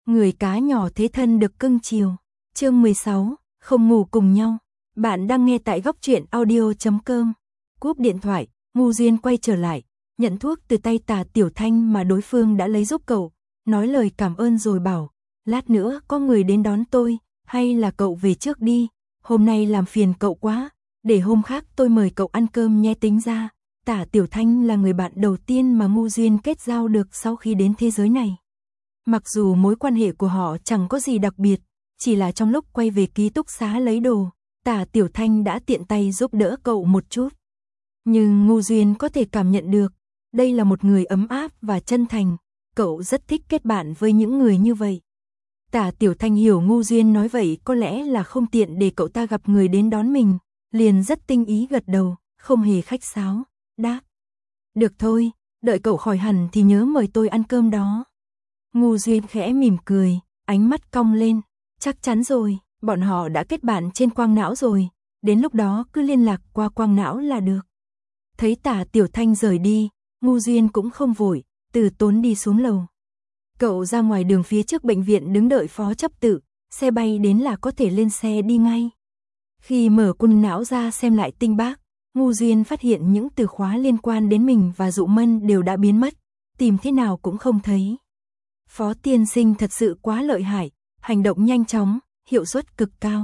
Người cá nhỏ thế thân được cưng chiều. Chương 16, không ngủ cùng nhau. Bạn đang nghe tại góc truyện audio.com. Cúp điện thoại, Ngu Duyên quay trở lại, nhận thuốc từ tay Tả Tiểu Thanh mà đối phương đã lấy giúp cậu, nói lời cảm ơn rồi bảo, lát nữa có người đến đón tôi, hay là cậu về trước đi, hôm nay làm phiền cậu quá, để hôm khác tôi mời cậu ăn cơm nhé. Tính ra, Tả Tiểu Thanh là người bạn đầu tiên mà Ngu Duyên kết giao được sau khi đến thế giới này. Mặc dù mối quan hệ của họ chẳng có gì đặc biệt, chỉ là trong lúc quay về ký túc xá lấy đồ, Tả Tiểu Thanh đã tiện tay giúp đỡ cậu một chút. Nhưng Ngu Duyên có thể cảm nhận được, đây là một người ấm áp và chân thành, cậu rất thích kết bạn với những người như vậy. Tả Tiểu Thanh hiểu Ngu Duyên nói vậy có lẽ là không tiện để cậu ta gặp người đến đón mình, liền rất tinh ý gật đầu, không hề khách sáo, đáp. Được thôi, đợi cậu khỏi hẳn thì nhớ mời tôi ăn cơm đó. Ngu Duyên khẽ mỉm cười, ánh mắt cong lên, chắc chắn rồi, bọn họ đã kết bạn trên Quang Não rồi, đến lúc đó cứ liên lạc qua Quang Não là được. Thấy Tả Tiểu Thanh rời đi, Ngu Duyên cũng không vội, từ tốn đi xuống lầu. Cậu ra ngoài đường phía trước bệnh viện đứng đợi phó chấp tự, xe bay đến là có thể lên xe đi ngay. Khi mở quần não ra xem lại tinh bác, Ngu Duyên phát hiện những từ khóa liên quan đến mình và Dụ Mân đều đã biến mất, tìm thế nào cũng không thấy. Phó tiên sinh thật sự quá lợi hại, hành động nhanh chóng, hiệu suất cực cao.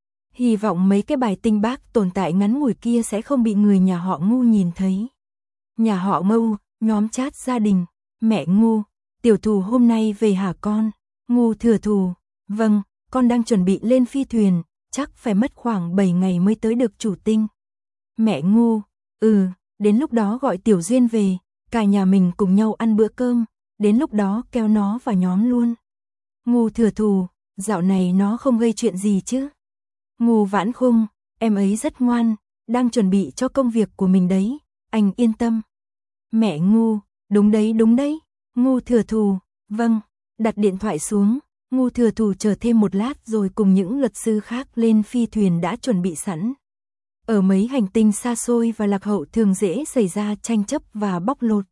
Hy vọng mấy cái bài tinh bác tồn tại ngắn ngủi kia sẽ không bị người nhà họ Ngu nhìn thấy. Nhà họ Ngu, nhóm chat gia đình, mẹ Ngu, tiểu thù hôm nay về hả con? Ngu thừa thù, vâng, con đang chuẩn bị lên phi thuyền, chắc phải mất khoảng 7 ngày mới tới được Chủ Tinh. Mẹ Ngu, đến lúc đó gọi Tiểu Duyên về, cả nhà mình cùng nhau ăn bữa cơm, đến lúc đó kéo nó vào nhóm luôn. Ngu thừa thù, dạo này nó không gây chuyện gì chứ? Ngu Vãn Khung, em ấy rất ngoan, đang chuẩn bị cho công việc của mình đấy, anh yên tâm. Mẹ Ngu, đúng đấy. Ngu thừa thù, vâng, đặt điện thoại xuống, Ngu thừa thù chờ thêm một lát rồi cùng những luật sư khác lên phi thuyền đã chuẩn bị sẵn. Ở mấy hành tinh xa xôi và lạc hậu thường dễ xảy ra tranh chấp và bóc lột.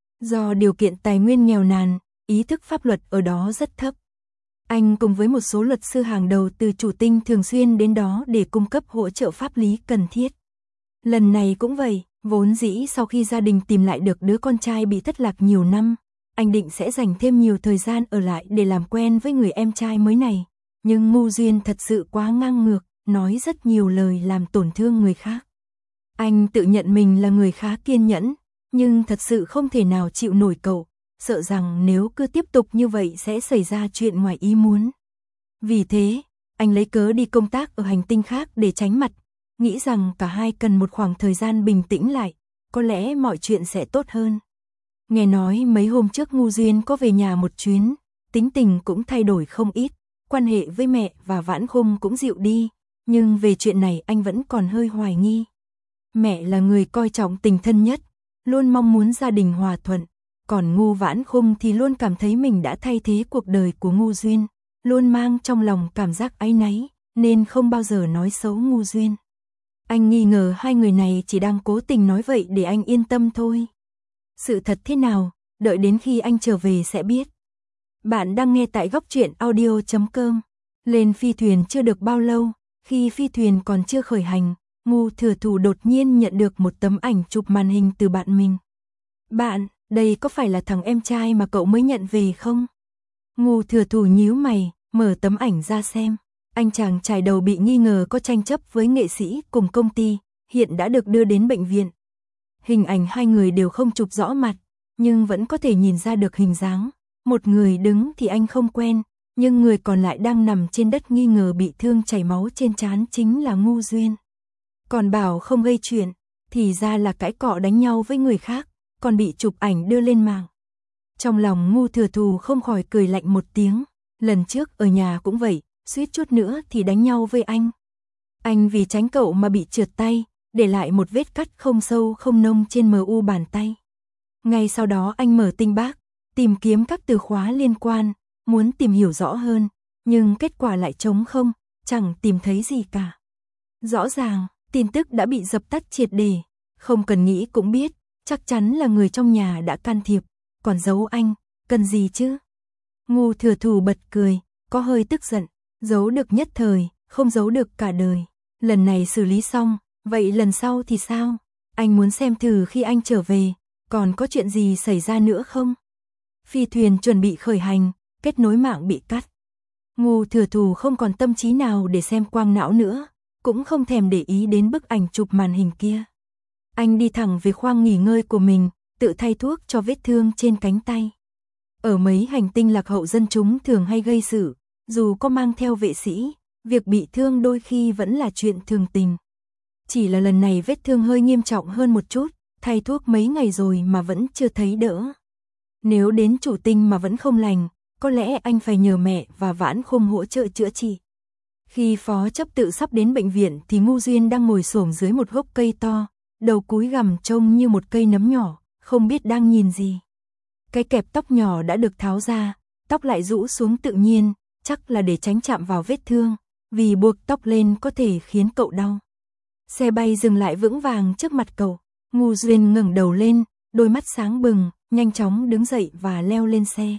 Do điều kiện tài nguyên nghèo nàn, ý thức pháp luật ở đó rất thấp. Anh cùng với một số luật sư hàng đầu từ Chủ Tinh thường xuyên đến đó để cung cấp hỗ trợ pháp lý cần thiết. Lần này cũng vậy, vốn dĩ sau khi gia đình tìm lại được đứa con trai bị thất lạc nhiều năm, anh định sẽ dành thêm nhiều thời gian ở lại để làm quen với người em trai mới này. Nhưng Ngu Duyên thật sự quá ngang ngược, nói rất nhiều lời làm tổn thương người khác. Anh tự nhận mình là người khá kiên nhẫn, nhưng thật sự không thể nào chịu nổi cậu, sợ rằng nếu cứ tiếp tục như vậy sẽ xảy ra chuyện ngoài ý muốn. Vì thế, anh lấy cớ đi công tác ở hành tinh khác để tránh mặt, nghĩ rằng cả hai cần một khoảng thời gian bình tĩnh lại, có lẽ mọi chuyện sẽ tốt hơn. Nghe nói mấy hôm trước Ngu Duyên có về nhà một chuyến, tính tình cũng thay đổi không ít, quan hệ với mẹ và Vãn Khung cũng dịu đi, nhưng về chuyện này anh vẫn còn hơi hoài nghi. Mẹ là người coi trọng tình thân nhất, luôn mong muốn gia đình hòa thuận, còn Ngu Vãn Khung thì luôn cảm thấy mình đã thay thế cuộc đời của Ngu Duyên, luôn mang trong lòng cảm giác áy náy, nên không bao giờ nói xấu Ngu Duyên. Anh nghi ngờ hai người này chỉ đang cố tình nói vậy để anh yên tâm thôi. Sự thật thế nào, đợi đến khi anh trở về sẽ biết. Bạn đang nghe tại góc truyện audio.com. Lên phi thuyền chưa được bao lâu, khi phi thuyền còn chưa khởi hành, Ngu thừa thù đột nhiên nhận được một tấm ảnh chụp màn hình từ bạn mình. Bạn, đây có phải là thằng em trai mà cậu mới nhận về không? Ngu thừa thù nhíu mày, mở tấm ảnh ra xem. Anh chàng trai đầu bị nghi ngờ có tranh chấp với nghệ sĩ cùng công ty, hiện đã được đưa đến bệnh viện. Hình ảnh hai người đều không chụp rõ mặt, nhưng vẫn có thể nhìn ra được hình dáng. Một người đứng thì anh không quen, nhưng người còn lại đang nằm trên đất nghi ngờ bị thương chảy máu trên trán chính là Ngu Duyên. Còn bảo không gây chuyện, thì ra là cãi cọ đánh nhau với người khác, còn bị chụp ảnh đưa lên mạng. Trong lòng Ngu thừa thù không khỏi cười lạnh một tiếng, lần trước ở nhà cũng vậy, suýt chút nữa thì đánh nhau với anh. Anh vì tránh cậu mà bị trượt tay, để lại một vết cắt không sâu không nông trên MU bàn tay. Ngay sau đó anh mở tinh bác, tìm kiếm các từ khóa liên quan, muốn tìm hiểu rõ hơn, nhưng kết quả lại trống không, chẳng tìm thấy gì cả. Rõ ràng, tin tức đã bị dập tắt triệt để, không cần nghĩ cũng biết, chắc chắn là người trong nhà đã can thiệp, còn giấu anh, cần gì chứ? Ngu Thừa Thù bật cười, có hơi tức giận, giấu được nhất thời, không giấu được cả đời. Lần này xử lý xong, vậy lần sau thì sao? Anh muốn xem thử khi anh trở về, còn có chuyện gì xảy ra nữa không? Phi thuyền chuẩn bị khởi hành, kết nối mạng bị cắt. Ngu Thừa Thù không còn tâm trí nào để xem quang não nữa, cũng không thèm để ý đến bức ảnh chụp màn hình kia. Anh đi thẳng về khoang nghỉ ngơi của mình, tự thay thuốc cho vết thương trên cánh tay. Ở mấy hành tinh lạc hậu dân chúng thường hay gây sự, dù có mang theo vệ sĩ, việc bị thương đôi khi vẫn là chuyện thường tình. Chỉ là lần này vết thương hơi nghiêm trọng hơn một chút, thay thuốc mấy ngày rồi mà vẫn chưa thấy đỡ. Nếu đến chủ tinh mà vẫn không lành, có lẽ anh phải nhờ mẹ và Vãn Khung hỗ trợ chữa trị. Khi Phó Chấp Tự sắp đến bệnh viện thì Ngu Duyên đang ngồi xổm dưới một gốc cây to, đầu cúi gằm trông như một cây nấm nhỏ, không biết đang nhìn gì. Cái kẹp tóc nhỏ đã được tháo ra, tóc lại rũ xuống tự nhiên, chắc là để tránh chạm vào vết thương, vì buộc tóc lên có thể khiến cậu đau. Xe bay dừng lại vững vàng trước mặt cậu, Ngu Duyên ngẩng đầu lên, đôi mắt sáng bừng, nhanh chóng đứng dậy và leo lên xe.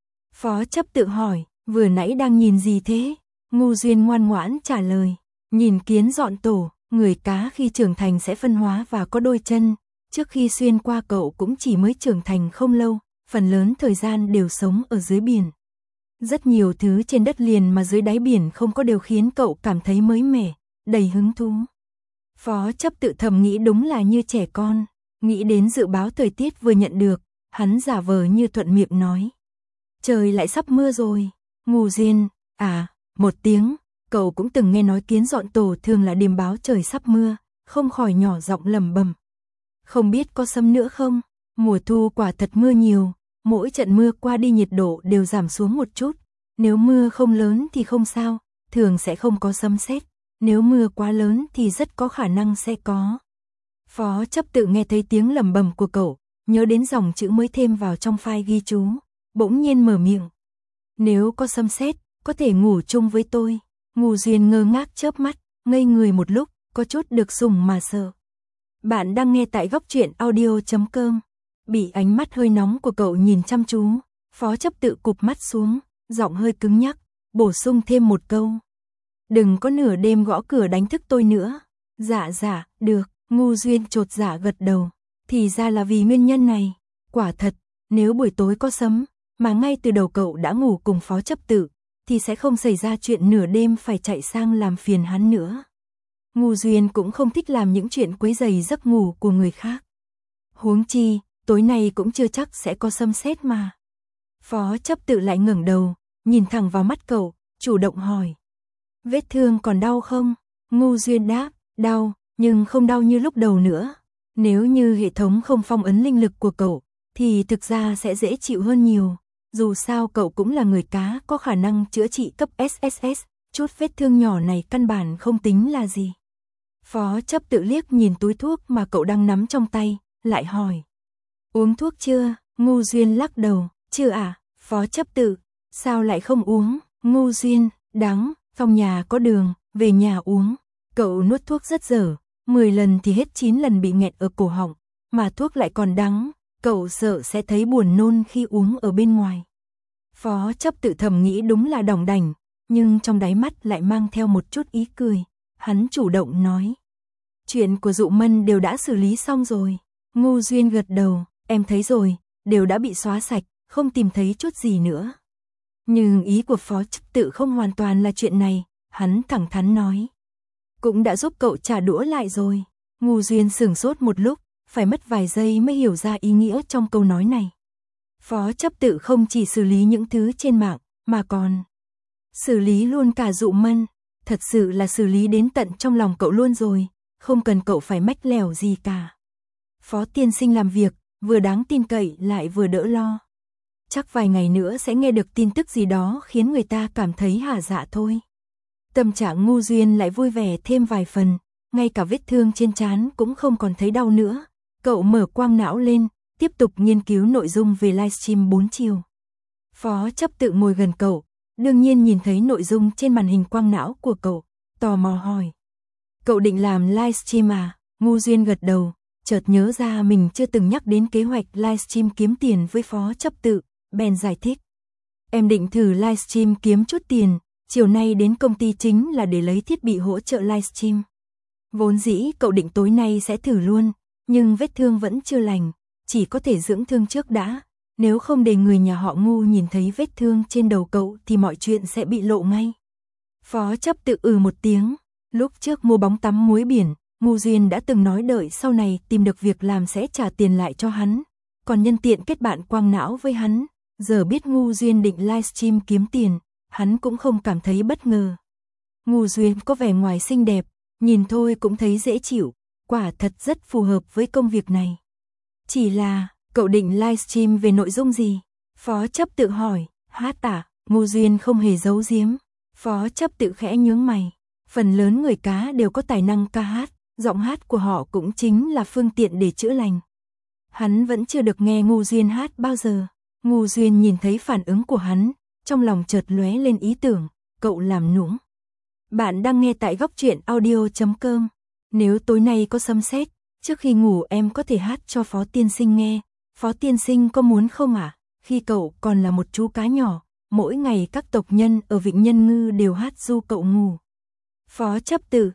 Phó Chấp Tự hỏi, vừa nãy đang nhìn gì thế? Ngu Duyên ngoan ngoãn trả lời, nhìn kiến dọn tổ, người cá khi trưởng thành sẽ phân hóa và có đôi chân, trước khi xuyên qua cậu cũng chỉ mới trưởng thành không lâu, phần lớn thời gian đều sống ở dưới biển. Rất nhiều thứ trên đất liền mà dưới đáy biển không có đều khiến cậu cảm thấy mới mẻ, đầy hứng thú. Phó Chấp Tự thầm nghĩ đúng là như trẻ con, nghĩ đến dự báo thời tiết vừa nhận được, hắn giả vờ như thuận miệng nói. Trời lại sắp mưa rồi. Ngu Duyên, một tiếng, cậu cũng từng nghe nói kiến dọn tổ thường là điềm báo trời sắp mưa, không khỏi nhỏ giọng lẩm bẩm. Không biết có sấm nữa không? Mùa thu quả thật mưa nhiều, mỗi trận mưa qua đi nhiệt độ đều giảm xuống một chút, nếu mưa không lớn thì không sao, thường sẽ không có sấm sét, nếu mưa quá lớn thì rất có khả năng sẽ có. Phó Chấp Tự nghe thấy tiếng lẩm bẩm của cậu, nhớ đến dòng chữ mới thêm vào trong file ghi chú, bỗng nhiên mở miệng. Nếu có sấm sét, có thể ngủ chung với tôi. Ngu Duyên ngơ ngác chớp mắt, ngây người một lúc, có chút được sủng mà sợ. Bạn đang nghe tại góc truyện audio.com. Bị ánh mắt hơi nóng của cậu nhìn chăm chú, Phó Chấp Tự cụp mắt xuống, giọng hơi cứng nhắc, bổ sung thêm một câu. Đừng có nửa đêm gõ cửa đánh thức tôi nữa. Dạ, được. Ngu Duyên chột dạ gật đầu. Thì ra là vì nguyên nhân này. Quả thật, nếu buổi tối có sấm, mà ngay từ đầu cậu đã ngủ cùng Phó Chấp Tự, thì sẽ không xảy ra chuyện nửa đêm phải chạy sang làm phiền hắn nữa. Ngu Duyên cũng không thích làm những chuyện quấy rầy giấc ngủ của người khác. Huống chi, tối nay cũng chưa chắc sẽ có sấm sét mà. Phó Chấp Tự lại ngẩng đầu, nhìn thẳng vào mắt cậu, chủ động hỏi. Vết thương còn đau không? Ngu Duyên đáp, đau, nhưng không đau như lúc đầu nữa. Nếu như hệ thống không phong ấn linh lực của cậu, thì thực ra sẽ dễ chịu hơn nhiều. Dù sao cậu cũng là người cá có khả năng chữa trị cấp SSS, chút vết thương nhỏ này căn bản không tính là gì. Phó Chấp Tự liếc nhìn túi thuốc mà cậu đang nắm trong tay, lại hỏi. Uống thuốc chưa? Ngu Duyên lắc đầu, chưa à? Phó Chấp Tự, sao lại không uống? Ngu Duyên, đắng, trong nhà có đường, về nhà uống. Cậu nuốt thuốc rất dở, 10 lần thì hết 9 lần bị nghẹt ở cổ họng, mà thuốc lại còn đắng, cậu sợ sẽ thấy buồn nôn khi uống ở bên ngoài. Phó Chấp Tự thầm nghĩ đúng là đỏng đảnh, nhưng trong đáy mắt lại mang theo một chút ý cười. Hắn chủ động nói. Chuyện của Dụ Mân đều đã xử lý xong rồi. Ngu Duyên gật đầu, em thấy rồi, đều đã bị xóa sạch, không tìm thấy chút gì nữa. Nhưng ý của Phó Chấp Tự không hoàn toàn là chuyện này, hắn thẳng thắn nói. Cũng đã giúp cậu trả đũa lại rồi. Ngu Duyên sửng sốt một lúc, phải mất vài giây mới hiểu ra ý nghĩa trong câu nói này. Phó Chấp Tự không chỉ xử lý những thứ trên mạng, mà còn xử lý luôn cả Dụ Mân. Thật sự là xử lý đến tận trong lòng cậu luôn rồi, không cần cậu phải mách lèo gì cả. Phó tiên sinh làm việc, vừa đáng tin cậy lại vừa đỡ lo. Chắc vài ngày nữa sẽ nghe được tin tức gì đó khiến người ta cảm thấy hả dạ thôi. Tâm trạng Ngu Duyên lại vui vẻ thêm vài phần, ngay cả vết thương trên trán cũng không còn thấy đau nữa. Cậu mở quang não lên, tiếp tục nghiên cứu nội dung về livestream 4 chiều. Phó Chấp Tự ngồi gần cậu, đương nhiên nhìn thấy nội dung trên màn hình quang não của cậu, tò mò hỏi. Cậu định làm livestream à? Ngu Duyên gật đầu, chợt nhớ ra mình chưa từng nhắc đến kế hoạch livestream kiếm tiền với Phó Chấp Tự, bèn giải thích. Em định thử livestream kiếm chút tiền, chiều nay đến công ty chính là để lấy thiết bị hỗ trợ livestream. Vốn dĩ cậu định tối nay sẽ thử luôn, nhưng vết thương vẫn chưa lành, chỉ có thể dưỡng thương trước đã. Nếu không để người nhà họ Ngu nhìn thấy vết thương trên đầu cậu thì mọi chuyện sẽ bị lộ ngay. Phó Chấp Tự một tiếng, lúc trước mua bóng tắm muối biển, Ngu Duyên đã từng nói đợi sau này tìm được việc làm sẽ trả tiền lại cho hắn, còn nhân tiện kết bạn quang não với hắn. Giờ biết Ngu Duyên định livestream kiếm tiền, hắn cũng không cảm thấy bất ngờ. Ngu Duyên có vẻ ngoài xinh đẹp, nhìn thôi cũng thấy dễ chịu, quả thật rất phù hợp với công việc này. Chỉ là, cậu định livestream về nội dung gì? Phó Chấp Tự hỏi. Hát à? Ngu Duyên không hề giấu giếm. Phó Chấp Tự khẽ nhướng mày. Phần lớn người cá đều có tài năng ca hát, giọng hát của họ cũng chính là phương tiện để chữa lành. Hắn vẫn chưa được nghe Ngu Duyên hát bao giờ. Ngu Duyên nhìn thấy phản ứng của hắn, trong lòng chợt lóe lên ý tưởng, cậu làm nũng. Bạn đang nghe tại goctruyện.audio.com. Nếu tối nay có sấm sét, trước khi ngủ em có thể hát cho Phó Tiên Sinh nghe. Phó Tiên Sinh có muốn không ạ? Khi cậu còn là một chú cá nhỏ, mỗi ngày các tộc nhân ở Vịnh Nhân Ngư đều hát du cậu ngủ. Phó Chấp Tự,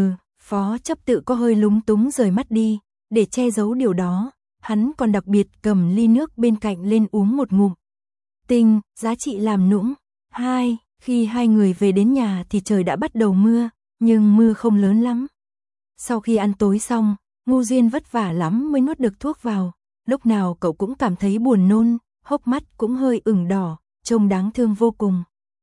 Phó Chấp Tự có hơi lúng túng rời mắt đi, để che giấu điều đó, hắn còn đặc biệt cầm ly nước bên cạnh lên uống một ngụm. Tinh, giá trị làm nũng. 2. Khi hai người về đến nhà thì trời đã bắt đầu mưa, nhưng mưa không lớn lắm. Sau khi ăn tối xong, Ngu Duyên vất vả lắm mới nuốt được thuốc vào, lúc nào cậu cũng cảm thấy buồn nôn, hốc mắt cũng hơi ửng đỏ, trông đáng thương vô cùng.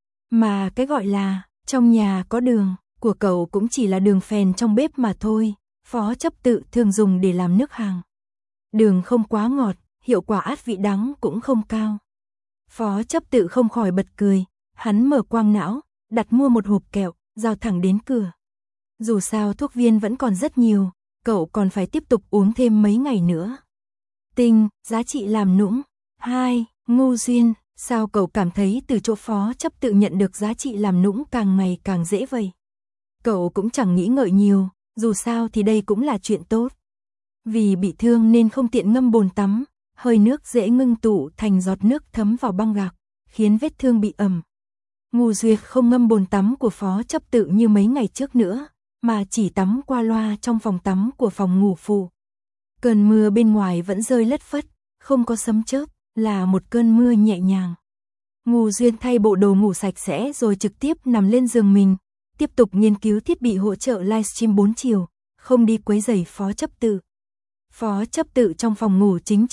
Mà cái gọi là, trong nhà có đường, của cậu cũng chỉ là đường phèn trong bếp mà thôi, Phó Chấp Tự thường dùng để làm nước hàng. Đường không quá ngọt, hiệu quả át vị đắng cũng không cao. Phó Chấp Tự không khỏi bật cười, hắn mở quang não, đặt mua một hộp kẹo, giao thẳng đến cửa. Dù sao thuốc viên vẫn còn rất nhiều, cậu còn phải tiếp tục uống thêm mấy ngày nữa. Tinh, giá trị làm nũng. 2. Ngu Duyên, sao cậu cảm thấy từ chỗ Phó Chấp Tự nhận được giá trị làm nũng càng ngày càng dễ vậy? Cậu cũng chẳng nghĩ ngợi nhiều, dù sao thì đây cũng là chuyện tốt. Vì bị thương nên không tiện ngâm bồn tắm, hơi nước dễ ngưng tụ thành giọt nước thấm vào băng gạc, khiến vết thương bị ẩm. Ngu Duyệt không ngâm bồn tắm của Phó Chấp Tự như mấy ngày trước nữa, mà chỉ tắm qua loa trong phòng tắm của phòng ngủ phụ. Cơn mưa bên ngoài vẫn rơi lất phất, không có sấm chớp, là một cơn mưa nhẹ nhàng. Ngu Duyên thay bộ đồ ngủ sạch sẽ rồi trực tiếp nằm lên giường mình, tiếp tục nghiên cứu thiết bị hỗ trợ livestream 4 chiều, không đi quấy rầy Phó Chấp Tự. Phó Chấp Tự trong phòng ngủ chính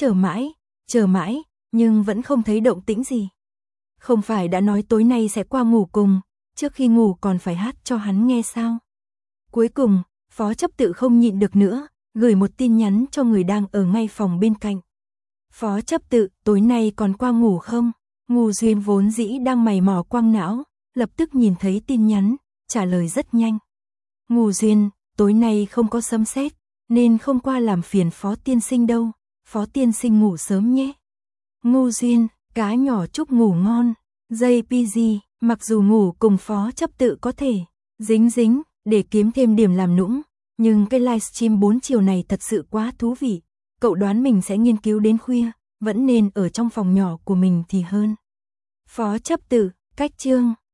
chờ mãi, nhưng vẫn không thấy động tĩnh gì. Không phải đã nói tối nay sẽ qua ngủ cùng, trước khi ngủ còn phải hát cho hắn nghe sao? Cuối cùng, Phó Chấp Tự không nhịn được nữa, gửi một tin nhắn cho người đang ở ngay phòng bên cạnh. Phó Chấp Tự, tối nay còn qua ngủ không? Ngu Duyên vốn dĩ đang mày mò quang não, lập tức nhìn thấy tin nhắn, trả lời rất nhanh. Ngu Duyên, tối nay không có sấm sét, nên không qua làm phiền Phó Tiên Sinh đâu, Phó Tiên Sinh ngủ sớm nhé. Ngu Duyên, cá nhỏ chúc ngủ ngon. JPG, mặc dù ngủ cùng Phó Chấp Tự có thể dính để kiếm thêm điểm làm nũng, nhưng cái livestream 4 chiều này thật sự quá thú vị. Cậu đoán mình sẽ nghiên cứu đến khuya, vẫn nên ở trong phòng nhỏ của mình thì hơn. Phó Chấp Tự, cách chương